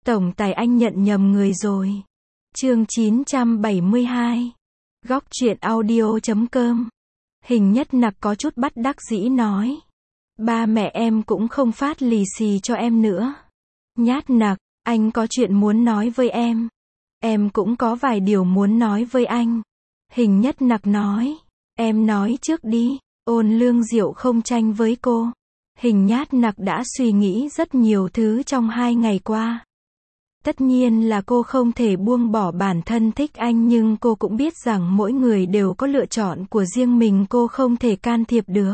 Tổng tài anh nhận nhầm người rồi. Chương 972. Góc truyện audio.com. Hình Nhất Nặc có chút bất đắc dĩ nói. Ba mẹ em cũng không phát lì xì cho em nữa. Nhát Nặc, anh có chuyện muốn nói với em. Em cũng có vài điều muốn nói với anh. Hình Nhất Nặc nói. Em nói trước đi. Ôn Lương Diệu không tranh với cô. Hình Nhát Nặc đã suy nghĩ rất nhiều thứ trong 2 ngày qua. Tất nhiên là cô không thể buông bỏ bản thân thích anh, nhưng cô cũng biết rằng mỗi người đều có lựa chọn của riêng mình, cô không thể can thiệp được.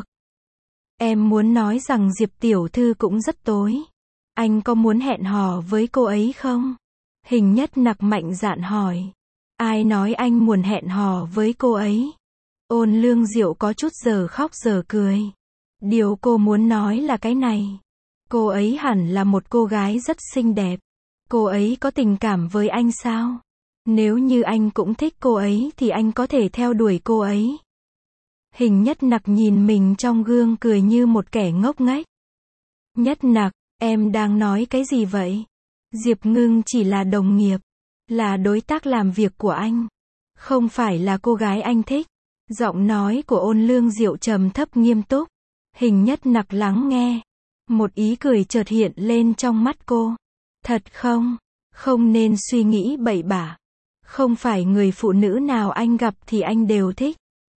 Em muốn nói rằng Diệp tiểu thư cũng rất tối. Anh có muốn hẹn hò với cô ấy không? Hình Nhất Nặc mạnh dạn hỏi. Ai nói anh muốn hẹn hò với cô ấy? Ôn Lương Diệu có chút giờ khóc giờ cười. Điều cô muốn nói là cái này. Cô ấy hẳn là một cô gái rất xinh đẹp. Cô ấy có tình cảm với anh sao? Nếu như anh cũng thích cô ấy thì anh có thể theo đuổi cô ấy. Hình Nhất Nặc nhìn mình trong gương cười như một kẻ ngốc nghếch. Nhất Nặc, em đang nói cái gì vậy? Diệp Ngưng chỉ là đồng nghiệp, là đối tác làm việc của anh, không phải là cô gái anh thích. Giọng nói của Ôn Lương Diệu trầm thấp nghiêm túc. Hình Nhất Nặc lắng nghe. Một ý cười chợt hiện lên trong mắt cô. Thật không? Không nên suy nghĩ bậy bạ. Không phải người phụ nữ nào anh gặp thì anh đều thích.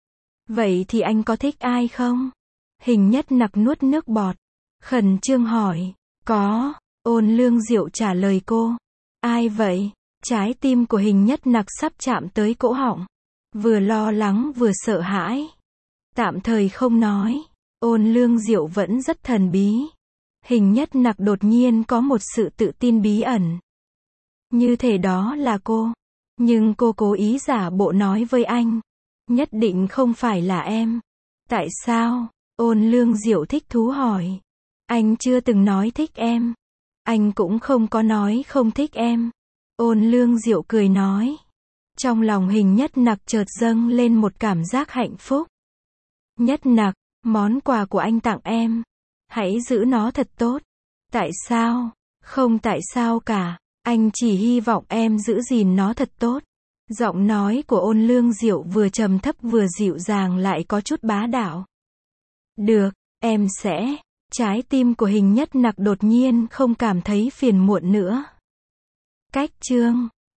Vậy thì anh có thích ai không? Hình Nhất Nặc nuốt nước bọt, khẩn trương hỏi. Có. Ôn Lương Diệu trả lời cô. Ai vậy? Trái tim của Hình Nhất Nặc sắp chạm tới cổ họng. Vừa lo lắng vừa sợ hãi. Tạm thời không nói. Ôn Lương Diệu vẫn rất thần bí. Hình Nhất Nặc đột nhiên có một sự tự tin bí ẩn. Như thể đó là cô. Nhưng cô cố ý giả bộ nói với anh. Nhất định không phải là em. Tại sao? Ôn Lương Diệu thích thú hỏi. Anh chưa từng nói thích em. Anh cũng không có nói không thích em. Ôn Lương Diệu cười nói. Trong lòng Hình Nhất Nặc chợt dâng lên một cảm giác hạnh phúc. Nhất Nặc, món quà của anh tặng em. Hãy giữ nó thật tốt. Tại sao? Không tại sao cả. Anh chỉ hy vọng em giữ gìn nó thật tốt. Giọng nói của Ôn Lương Diệu vừa trầm thấp vừa dịu dàng lại có chút bá đạo. Được, em sẽ. Trái tim của Hình Nhất Nặc đột nhiên không cảm thấy phiền muộn nữa. Cách chương